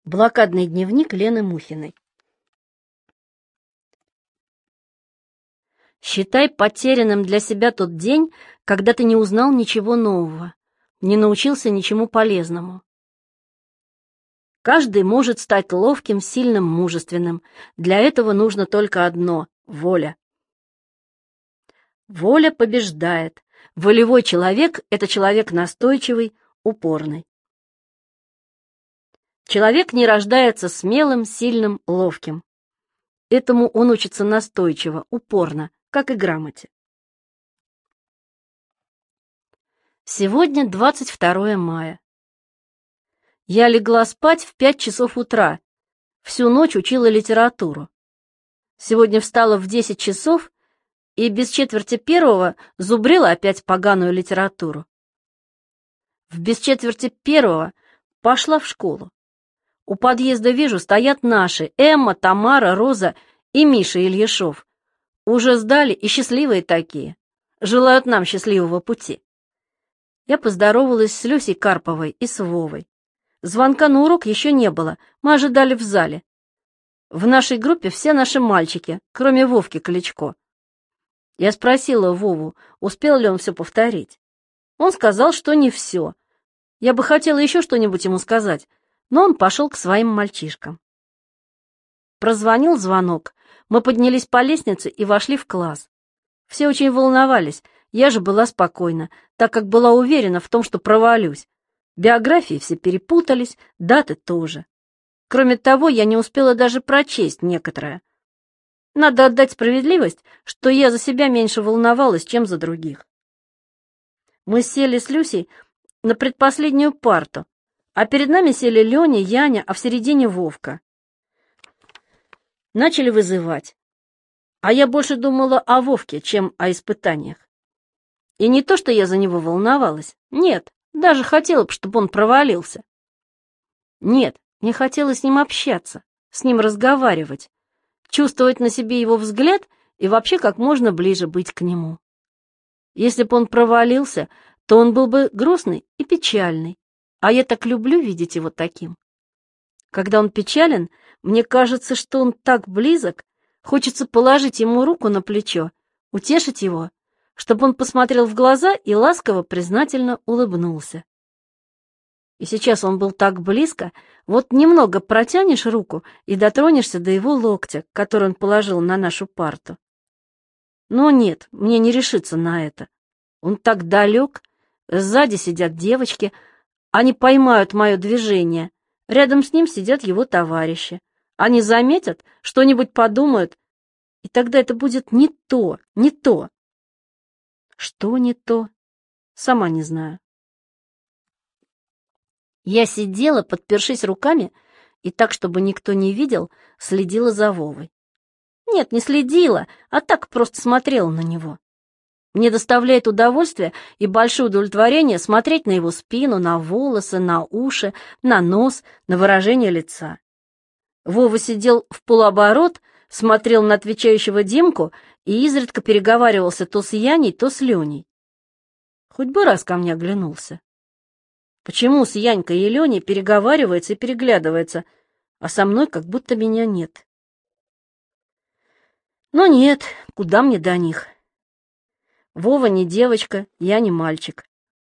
Блокадный дневник Лены Мухиной. Считай потерянным для себя тот день, когда ты не узнал ничего нового, не научился ничему полезному. Каждый может стать ловким, сильным, мужественным. Для этого нужно только одно — воля. Воля побеждает. Волевой человек — это человек настойчивый, упорный. Человек не рождается смелым, сильным, ловким. Этому он учится настойчиво, упорно, как и грамоте. Сегодня 22 мая. Я легла спать в 5 часов утра. Всю ночь учила литературу. Сегодня встала в 10 часов и без четверти первого зубрила опять поганую литературу. В без четверти первого пошла в школу. У подъезда вижу, стоят наши: Эмма, Тамара, Роза и Миша Ильяшов. Уже сдали и счастливые такие. Желают нам счастливого пути. Я поздоровалась с Люсей Карповой и с Вовой. Звонка на урок еще не было, мы ожидали в зале. В нашей группе все наши мальчики, кроме Вовки Кличко. Я спросила Вову, успел ли он все повторить. Он сказал, что не все. Я бы хотела еще что-нибудь ему сказать, но он пошел к своим мальчишкам. Прозвонил звонок, мы поднялись по лестнице и вошли в класс. Все очень волновались, я же была спокойна, так как была уверена в том, что провалюсь. Биографии все перепутались, даты тоже. Кроме того, я не успела даже прочесть некоторое. Надо отдать справедливость, что я за себя меньше волновалась, чем за других. Мы сели с Люсей на предпоследнюю парту, а перед нами сели Леня, Яня, а в середине Вовка. Начали вызывать. А я больше думала о Вовке, чем о испытаниях. И не то, что я за него волновалась. Нет, даже хотела бы, чтобы он провалился. Нет, мне хотелось с ним общаться, с ним разговаривать, чувствовать на себе его взгляд и вообще как можно ближе быть к нему. Если бы он провалился, то он был бы грустный и печальный, а я так люблю видеть его таким. Когда он печален, мне кажется, что он так близок, хочется положить ему руку на плечо, утешить его, чтобы он посмотрел в глаза и ласково, признательно улыбнулся. И сейчас он был так близко, вот немного протянешь руку и дотронешься до его локтя, который он положил на нашу парту. Но нет, мне не решиться на это. Он так далек, сзади сидят девочки, они поймают мое движение, рядом с ним сидят его товарищи. Они заметят, что-нибудь подумают, и тогда это будет не то, не то. Что не то? Сама не знаю. Я сидела, подпершись руками, и так, чтобы никто не видел, следила за Вовой. Нет, не следила, а так просто смотрела на него. Мне доставляет удовольствие и большое удовлетворение смотреть на его спину, на волосы, на уши, на нос, на выражение лица. Вова сидел в полуоборот, смотрел на отвечающего Димку и изредка переговаривался то с Яней, то с Леней. Хоть бы раз ко мне оглянулся. Почему с Янькой и Леней переговаривается и переглядывается, а со мной как будто меня нет? Но нет, куда мне до них? Вова не девочка, я не мальчик.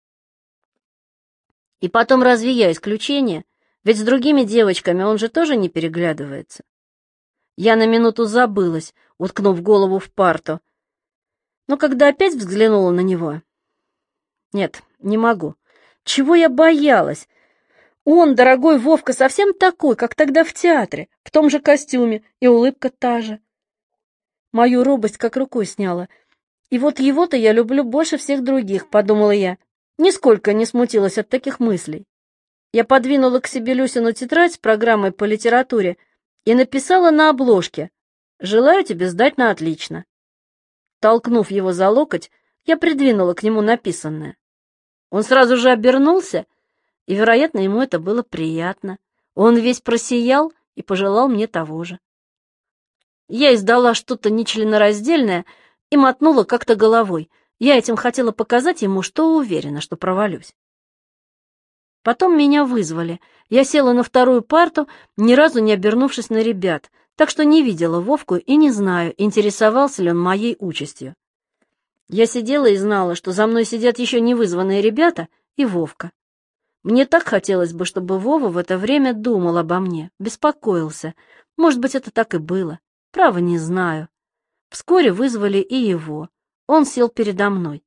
И потом, разве я исключение? Ведь с другими девочками он же тоже не переглядывается. Я на минуту забылась, уткнув голову в парту. Но когда опять взглянула на него... Нет, не могу. Чего я боялась? Он, дорогой Вовка, совсем такой, как тогда в театре, в том же костюме, и улыбка та же. Мою робость как рукой сняла. И вот его-то я люблю больше всех других, подумала я. Нисколько не смутилась от таких мыслей. Я подвинула к себе Люсину тетрадь с программой по литературе и написала на обложке: «Желаю тебе сдать на отлично». Толкнув его за локоть, я придвинула к нему написанное. Он сразу же обернулся, и, вероятно, ему это было приятно. Он весь просиял и пожелал мне того же. Я издала что-то нечленораздельное и мотнула как-то головой. Я этим хотела показать ему, что уверена, что провалюсь. Потом меня вызвали. Я села на вторую парту, ни разу не обернувшись на ребят, так что не видела Вовку и не знаю, интересовался ли он моей участью. Я сидела и знала, что за мной сидят еще не вызванные ребята и Вовка. Мне так хотелось бы, чтобы Вова в это время думал обо мне, беспокоился. Может быть, это так и было. Право, не знаю. Вскоре вызвали и его. Он сел передо мной.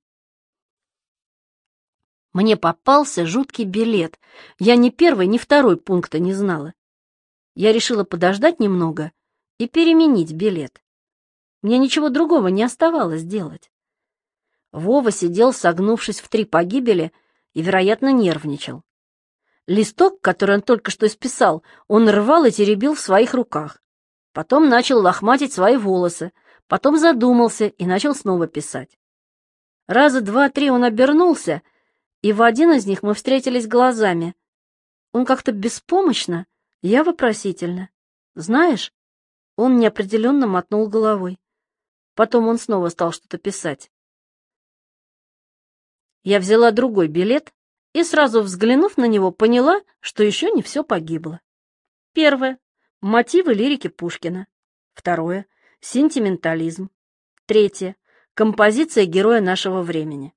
Мне попался жуткий билет. Я ни первый, ни второй пункта не знала. Я решила подождать немного и переменить билет. Мне ничего другого не оставалось делать. Вова сидел, согнувшись в 3 погибели, и, вероятно, нервничал. Листок, который он только что исписал, он рвал и теребил в своих руках. Потом начал лохматить свои волосы, потом задумался и начал снова писать. Раза 2-3 он обернулся, и в один из них мы встретились глазами. Он как-то беспомощно, я вопросительно. «Знаешь?» Он неопределенно мотнул головой. Потом он снова стал что-то писать. Я взяла другой билет и, сразу взглянув на него, поняла, что еще не все погибло. Первое — мотивы лирики Пушкина. Второе — сентиментализм. Третье — композиция героя нашего времени.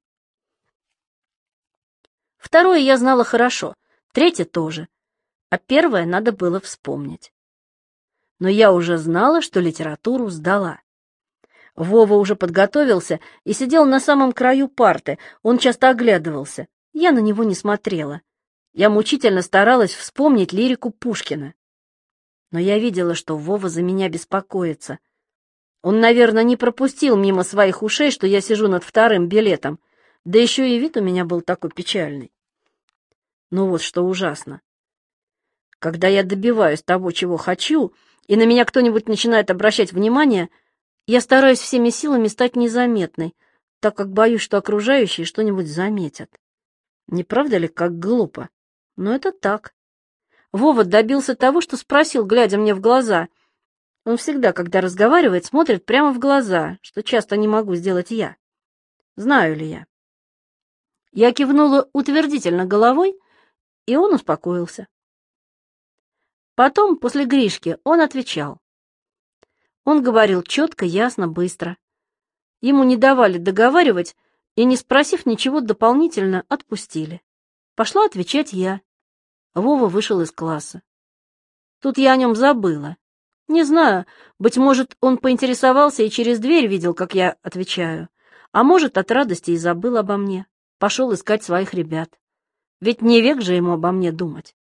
Второе я знала хорошо, третье тоже, а первое надо было вспомнить. Но я уже знала, что литературу сдала. Вова уже подготовился и сидел на самом краю парты, он часто оглядывался. Я на него не смотрела. Я мучительно старалась вспомнить лирику Пушкина. Но я видела, что Вова за меня беспокоится. Он, наверное, не пропустил мимо своих ушей, что я сижу над вторым билетом, да еще и вид у меня был такой печальный. Ну вот что ужасно. Когда я добиваюсь того, чего хочу, и на меня кто-нибудь начинает обращать внимание, я стараюсь всеми силами стать незаметной, так как боюсь, что окружающие что-нибудь заметят. Не правда ли, как глупо? Но это так. Вова добился того, что спросил, глядя мне в глаза. Он всегда, когда разговаривает, смотрит прямо в глаза, что часто не могу сделать я. Знаю ли я? Я кивнула утвердительно головой, и он успокоился. Потом, после Гришки, он отвечал. Он говорил четко, ясно, быстро. Ему не давали договаривать, и, не спросив ничего дополнительно, отпустили. Пошла отвечать я. Вова вышел из класса. Тут я о нем забыла. Не знаю, быть может, он поинтересовался и через дверь видел, как я отвечаю, а может, от радости и забыл обо мне. Пошел искать своих ребят. Ведь не век же ему обо мне думать.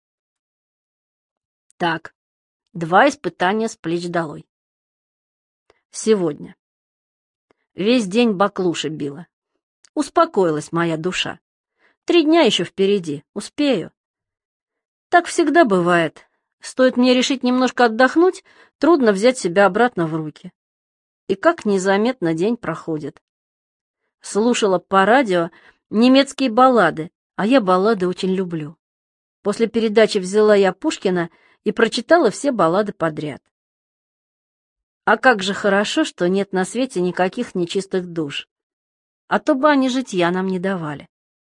Так, 2 испытания с плеч долой. Сегодня. Весь день баклуши била. Успокоилась моя душа. 3 дня еще впереди, успею. Так всегда бывает. Стоит мне решить немножко отдохнуть, трудно взять себя обратно в руки. И как незаметно день проходит. Слушала по радио немецкие баллады, а я баллады очень люблю. После передачи взяла я Пушкина и прочитала все баллады подряд. А как же хорошо, что нет на свете никаких нечистых душ. А то бани житья нам не давали.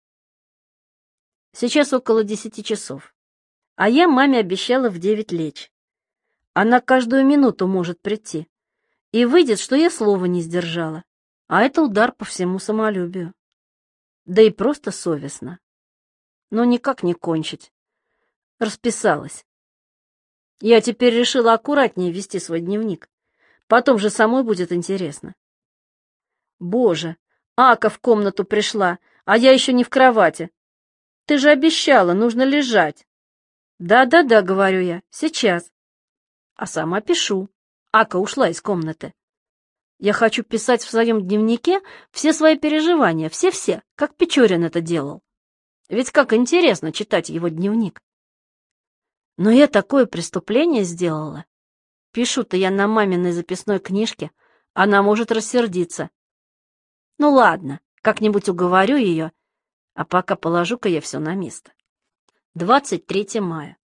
Сейчас около 10 часов. А я маме обещала в 9 лечь. Она каждую минуту может прийти. И выйдет, что я слова не сдержала. А это удар по всему самолюбию. Да и просто совестно. Но никак не кончить. Расписалась. Я теперь решила аккуратнее вести свой дневник. Потом же самой будет интересно. Боже, Ака в комнату пришла, а я еще не в кровати. Ты же обещала, нужно лежать. Да, говорю я, сейчас. А сама пишу. Ака ушла из комнаты. Я хочу писать в своем дневнике все свои переживания, все-все, как Печорин это делал. Ведь как интересно читать его дневник. Но я такое преступление сделала. Пишу-то я на маминой записной книжке, она может рассердиться. Ну ладно, как-нибудь уговорю ее, а пока положу-ка я все на место. 23 мая.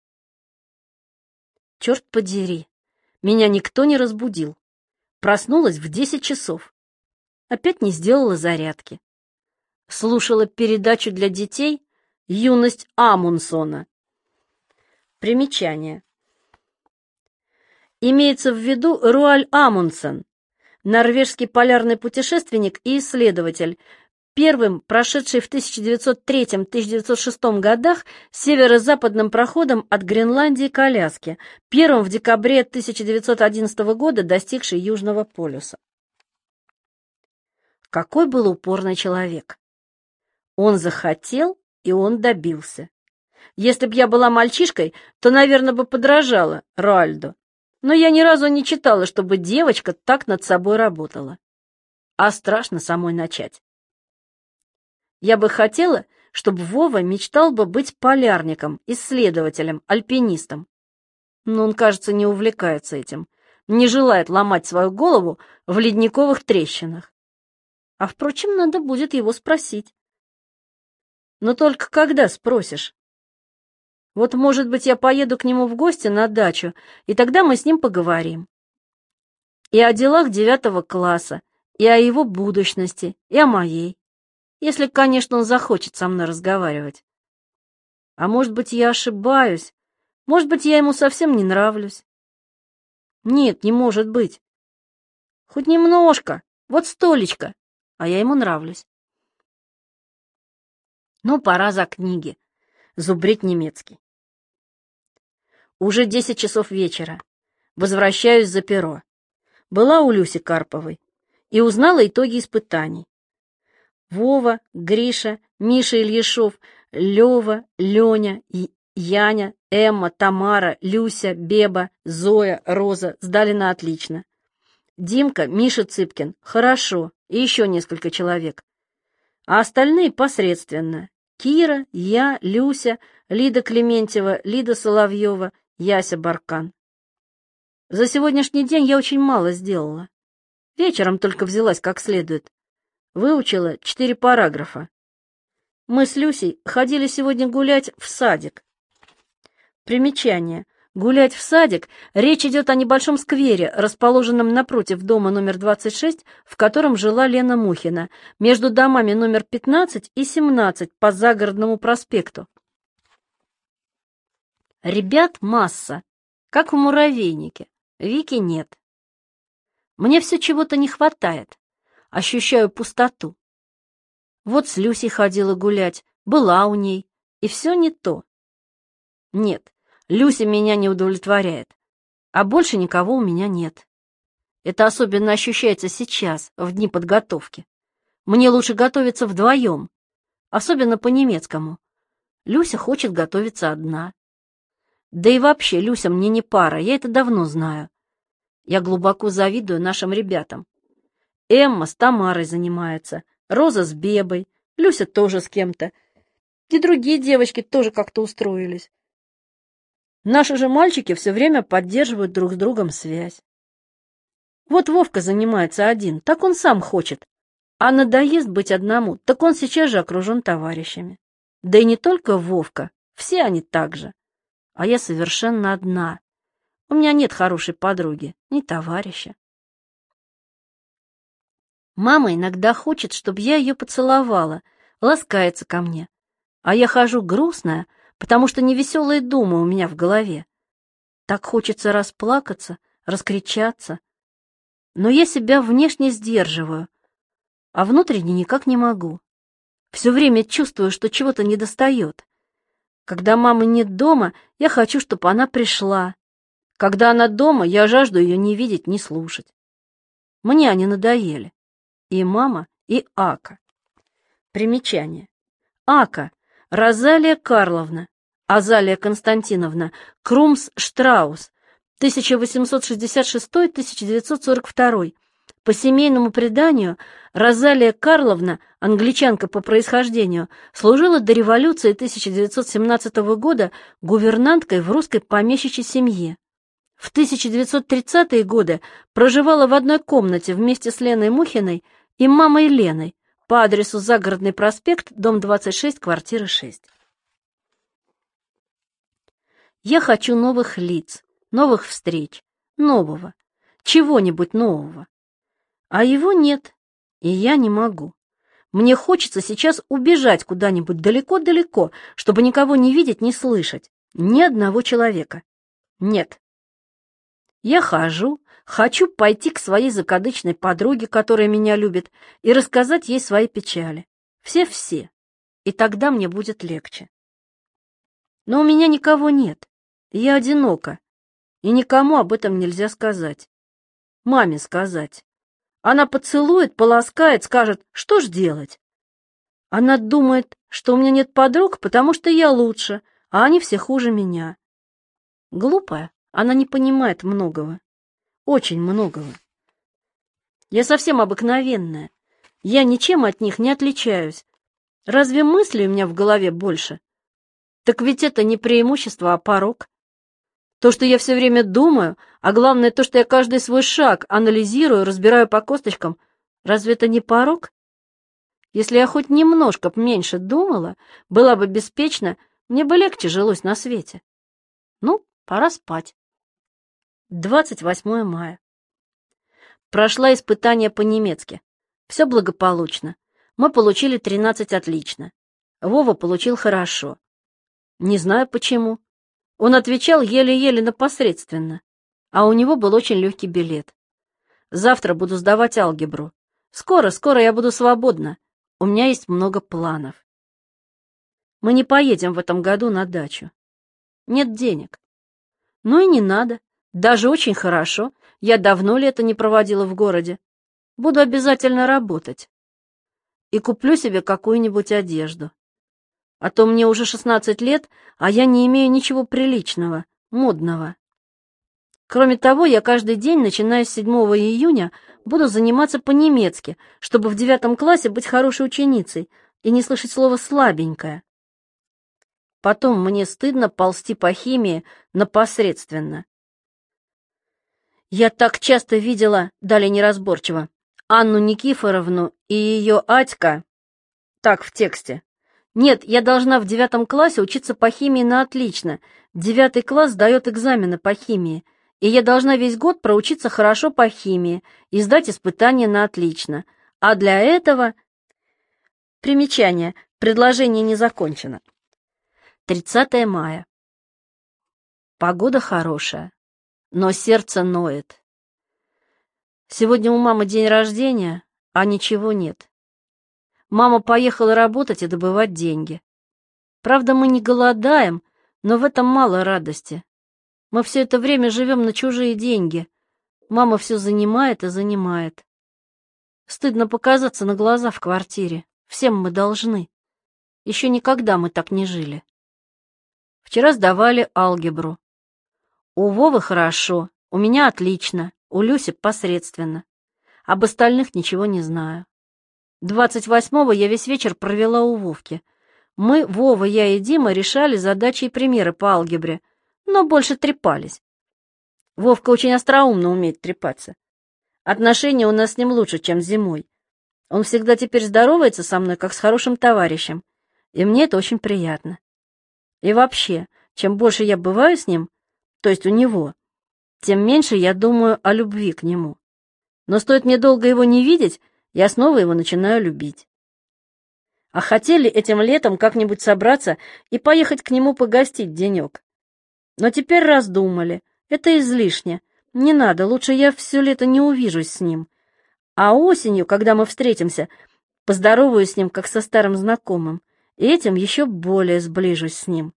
Черт подери, меня никто не разбудил. Проснулась в 10 часов. Опять не сделала зарядки. Слушала передачу для детей, Юность Амундсена. Примечание. Имеется в виду Руальд Амундсен, норвежский полярный путешественник и исследователь, первым прошедший в 1903-1906 годах северо-западным проходом от Гренландии к Аляске, первым в декабре 1911 года достигший Южного полюса. Какой был упорный человек! Он захотел, и он добился. Если б я была мальчишкой, то, наверное, бы подражала Руальду. Но я ни разу не читала, чтобы девочка так над собой работала. А страшно самой начать. Я бы хотела, чтобы Вова мечтал бы быть полярником, исследователем, альпинистом. Но он, кажется, не увлекается этим, не желает ломать свою голову в ледниковых трещинах. А, впрочем, надо будет его спросить. Но только когда спросишь? Вот, может быть, я поеду к нему в гости на дачу, и тогда мы с ним поговорим. И о делах 9 класса, и о его будущности, и о моей. Если, конечно, он захочет со мной разговаривать. А может быть, я ошибаюсь, может быть, я ему совсем не нравлюсь. Нет, не может быть. Хоть немножко, вот столечко, а я ему нравлюсь. Ну, пора за книги. Зубрить немецкий. Уже 10 часов вечера. Возвращаюсь за перо. Была у Люси Карповой и узнала итоги испытаний. Вова, Гриша, Миша Ильяшов, Лёва, Лёня, Яня, Эмма, Тамара, Люся, Беба, Зоя, Роза сдали на отлично. Димка, Миша Цыпкин — хорошо, и еще несколько человек. А остальные посредственно. Кира, я, Люся, Лида Клементьева, Лида Соловьева, Яся Баркан. За сегодняшний день я очень мало сделала. Вечером только взялась как следует. Выучила 4 параграфа. Мы с Люсей ходили сегодня гулять в садик. Примечание. Гулять в садик — речь идет о небольшом сквере, расположенном напротив дома номер 26, в котором жила Лена Мухина, между домами номер 15 и 17 по Загородному проспекту. Ребят масса, как в муравейнике. Вики нет. Мне все чего-то не хватает. Ощущаю пустоту. Вот с Люсей ходила гулять, была у ней, и все не то. Нет, Люся меня не удовлетворяет, а больше никого у меня нет. Это особенно ощущается сейчас, в дни подготовки. Мне лучше готовиться вдвоем, особенно по-немецкому. Люся хочет готовиться одна. Да и вообще, Люся мне не пара, я это давно знаю. Я глубоко завидую нашим ребятам. Эмма с Тамарой занимается, Роза с Бебой, Люся тоже с кем-то. И другие девочки тоже как-то устроились. Наши же мальчики все время поддерживают друг с другом связь. Вот Вовка занимается один, так он сам хочет. А надоест быть одному, так он сейчас же окружен товарищами. Да и не только Вовка, все они так же. А я совершенно одна. У меня нет хорошей подруги, ни товарища. Мама иногда хочет, чтобы я ее поцеловала, ласкается ко мне. А я хожу грустная, потому что невеселые думы у меня в голове. Так хочется расплакаться, раскричаться. Но я себя внешне сдерживаю, а внутренне никак не могу. Все время чувствую, что чего-то недостает. Когда мамы нет дома, я хочу, чтобы она пришла. Когда она дома, я жажду ее не видеть, не слушать. Мне они надоели. И мама, и Ака. Примечание. Ака — Розалия Карловна, Азалия Константиновна, Крумс-Штраус, 1866-1942. По семейному преданию, Розалия Карловна, англичанка по происхождению, служила до революции 1917 года гувернанткой в русской помещичьей семье. В 1930-е годы проживала в одной комнате вместе с Леной Мухиной и мамой Леной по адресу Загородный проспект, дом 26, квартира 6. Я хочу новых лиц, новых встреч, нового, чего-нибудь нового. А его нет, и я не могу. Мне хочется сейчас убежать куда-нибудь далеко-далеко, чтобы никого не видеть, не слышать. Ни одного человека. Нет. Я хочу пойти к своей закадычной подруге, которая меня любит, и рассказать ей свои печали. Все-все. И тогда мне будет легче. Но у меня никого нет. Я одинока. И никому об этом нельзя сказать. Маме сказать. Она поцелует, поласкает, скажет, что ж делать? Она думает, что у меня нет подруг, потому что я лучше, а они все хуже меня. Глупая, она не понимает многого. Очень многого. Я совсем обыкновенная. Я ничем от них не отличаюсь. Разве мыслей у меня в голове больше? Так ведь это не преимущество, а порок. То, что я все время думаю, а главное то, что я каждый свой шаг анализирую, разбираю по косточкам, разве это не порок? Если я хоть немножко меньше думала, была бы беспечна, мне бы легче жилось на свете. Ну, пора спать. 28 мая. Прошла испытание по-немецки. Все благополучно. Мы получили 13 отлично. Вова получил хорошо. Не знаю почему. Он отвечал еле-еле на посредственно, а у него был очень легкий билет. Завтра буду сдавать алгебру. Скоро я буду свободна. У меня есть много планов. Мы не поедем в этом году на дачу. Нет денег. Ну и не надо. Даже очень хорошо. Я давно лето не проводила в городе. Буду обязательно работать. И куплю себе какую-нибудь одежду. А то мне уже 16 лет, а я не имею ничего приличного, модного. Кроме того, я каждый день, начиная с 7 июня, буду заниматься по-немецки, чтобы в 9 классе быть хорошей ученицей и не слышать слово «слабенькая». Потом мне стыдно ползти по химии на посредственно. Я так часто видела, далее неразборчиво, Анну Никифоровну и ее Атька, так в тексте. Нет, я должна в 9 классе учиться по химии на отлично. 9 класс сдает экзамены по химии, и я должна весь год проучиться хорошо по химии и сдать испытания на отлично. А для этого... Примечание. Предложение не закончено. 30 мая. Погода хорошая, но сердце ноет. Сегодня у мамы день рождения, а ничего нет. Мама поехала работать и добывать деньги. Правда, мы не голодаем, но в этом мало радости. Мы все это время живем на чужие деньги. Мама все занимает и занимает. Стыдно показаться на глаза в квартире. Всем мы должны. Еще никогда мы так не жили. Вчера сдавали алгебру. У Вовы хорошо, у меня отлично, у Люси посредственно. Об остальных ничего не знаю. 28-го я весь вечер провела у Вовки. Мы, Вова, я и Дима, решали задачи и примеры по алгебре, но больше трепались. Вовка очень остроумно умеет трепаться. Отношения у нас с ним лучше, чем зимой. Он всегда теперь здоровается со мной, как с хорошим товарищем, и мне это очень приятно. И вообще, чем больше я бываю с ним, то есть у него, тем меньше я думаю о любви к нему. Но стоит мне долго его не видеть, я снова его начинаю любить. А хотели этим летом как-нибудь собраться и поехать к нему погостить денек. Но теперь раздумали. Это излишне. Не надо, лучше я все лето не увижусь с ним. А осенью, когда мы встретимся, поздороваюсь с ним, как со старым знакомым, и этим еще более сближусь с ним.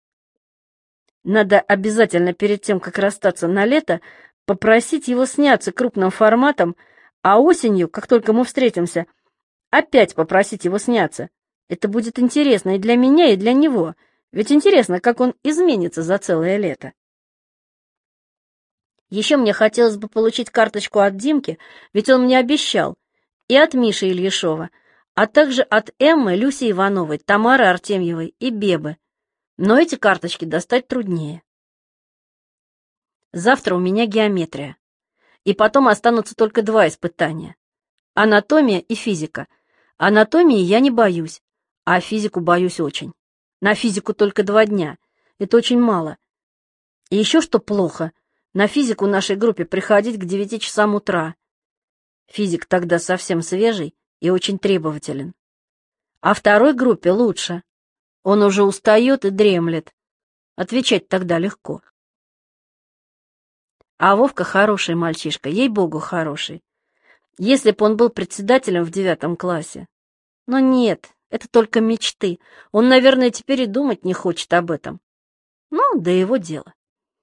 Надо обязательно перед тем, как расстаться на лето, попросить его сняться крупным форматом, а осенью, как только мы встретимся, опять попросить его сняться. Это будет интересно и для меня, и для него. Ведь интересно, как он изменится за целое лето. Еще мне хотелось бы получить карточку от Димки, ведь он мне обещал, и от Миши Ильяшова, а также от Эммы, Люси Ивановой, Тамары Артемьевой и Бебы. Но эти карточки достать труднее. Завтра у меня геометрия. И потом останутся только 2 испытания. Анатомия и физика. Анатомии я не боюсь, а физику боюсь очень. На физику только 2 дня. Это очень мало. И еще что плохо, на физику нашей группе приходить к 9 часам утра. Физик тогда совсем свежий и очень требователен. А второй группе лучше. Он уже устает и дремлет. Отвечать тогда легко. А Вовка хороший мальчишка, ей-богу, хороший. Если бы он был председателем в 9 классе. Но нет, это только мечты. Он, наверное, теперь и думать не хочет об этом. Ну, да его дело.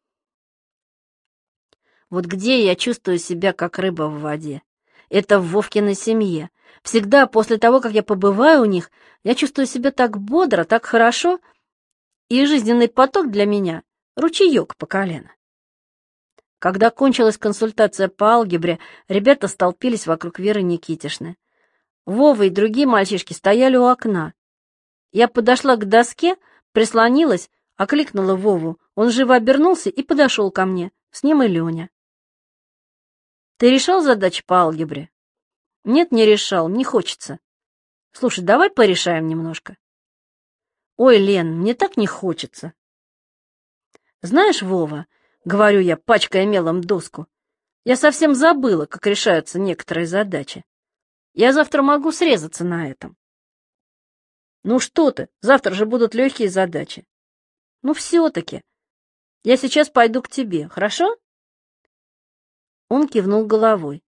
Вот где я чувствую себя как рыба в воде? Это в Вовкиной семье. Всегда после того, как я побываю у них, я чувствую себя так бодро, так хорошо, и жизненный поток для меня — ручеек по колено. Когда кончилась консультация по алгебре, ребята столпились вокруг Веры Никитишны. Вова и другие мальчишки стояли у окна. Я подошла к доске, прислонилась, окликнула Вову. Он живо обернулся и подошел ко мне. С ним и Леня. «Ты решал задачи по алгебре?» «Нет, не решал, не хочется». «Слушай, давай порешаем немножко». «Ой, Лен, мне так не хочется». «Знаешь, Вова, — говорю я, пачкая мелом доску, — я совсем забыла, как решаются некоторые задачи. Я завтра могу срезаться на этом». «Ну что ты, завтра же будут легкие задачи». «Ну все-таки. Я сейчас пойду к тебе, хорошо?» Он кивнул головой.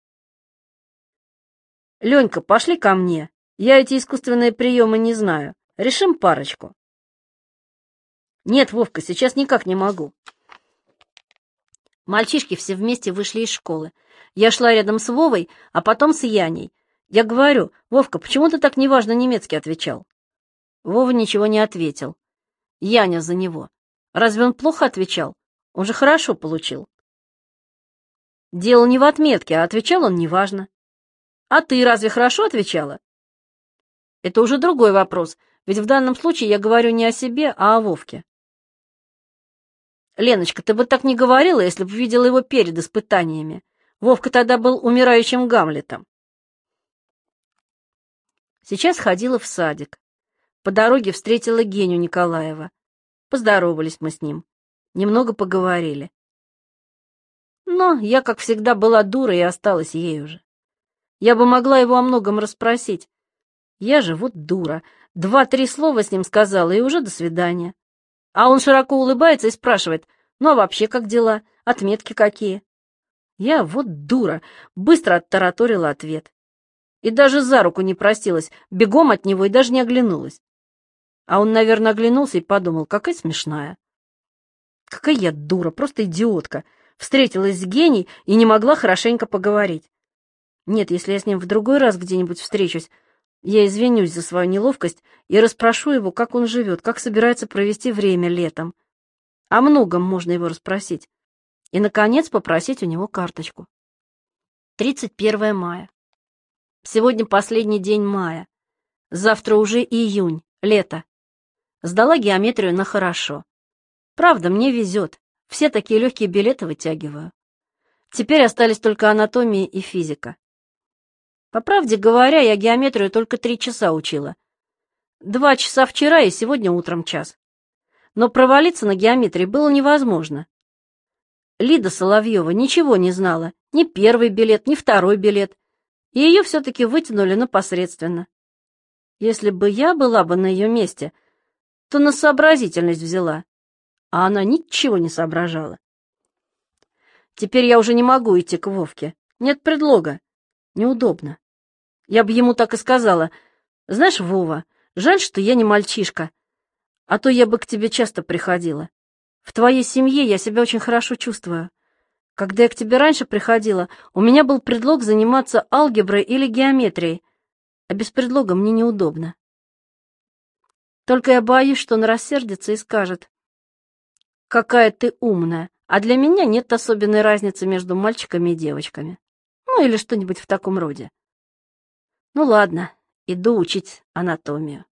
«Ленька, пошли ко мне. Я эти искусственные приемы не знаю. Решим парочку». «Нет, Вовка, сейчас никак не могу». Мальчишки все вместе вышли из школы. Я шла рядом с Вовой, а потом с Яней. Я говорю: «Вовка, почему ты так неважно немецкий отвечал?» Вова ничего не ответил. Яня за него. Разве он плохо отвечал? Он же хорошо получил. Дело не в отметке, а отвечал он неважно. А ты разве хорошо отвечала? Это уже другой вопрос, ведь в данном случае я говорю не о себе, а о Вовке. Леночка, ты бы так не говорила, если бы видела его перед испытаниями. Вовка тогда был умирающим Гамлетом. Сейчас ходила в садик. По дороге встретила Геню Николаева. Поздоровались мы с ним. Немного поговорили. Но я, как всегда, была дура и осталась ею же. Я бы могла его о многом расспросить. Я же вот дура. 2-3 слова с ним сказала, и уже до свидания. А он широко улыбается и спрашивает: «Ну а вообще как дела? Отметки какие?» Я вот дура. Быстро оттараторила ответ. И даже за руку не простилась, бегом от него и даже не оглянулась. А он, наверное, оглянулся и подумал: какая смешная. Какая я дура, просто идиотка. Встретилась с Геней и не могла хорошенько поговорить. Нет, если я с ним в другой раз где-нибудь встречусь, я извинюсь за свою неловкость и расспрошу его, как он живет, как собирается провести время летом. О многом можно его расспросить. И, наконец, попросить у него карточку. 31 мая. Сегодня последний день мая. Завтра уже июнь, лето. Сдала геометрию на хорошо. Правда, мне везет. Все такие легкие билеты вытягиваю. Теперь остались только анатомия и физика. По правде говоря, я геометрию только 3 часа учила. 2 часа вчера и сегодня утром час. Но провалиться на геометрии было невозможно. Лида Соловьева ничего не знала, ни первый билет, ни второй билет, и ее все-таки вытянули на посредственно. Если бы я была бы на ее месте, то на сообразительность взяла, а она ничего не соображала. Теперь я уже не могу идти к Вовке. Нет предлога. Неудобно. Я бы ему так и сказала: «Знаешь, Вова, жаль, что я не мальчишка, а то я бы к тебе часто приходила. В твоей семье я себя очень хорошо чувствую. Когда я к тебе раньше приходила, у меня был предлог заниматься алгеброй или геометрией, а без предлога мне неудобно. Только я боюсь, что он рассердится и скажет: какая ты умная, а для меня нет особенной разницы между мальчиками и девочками». Ну, или что-нибудь в таком роде. Ну, ладно, иду учить анатомию.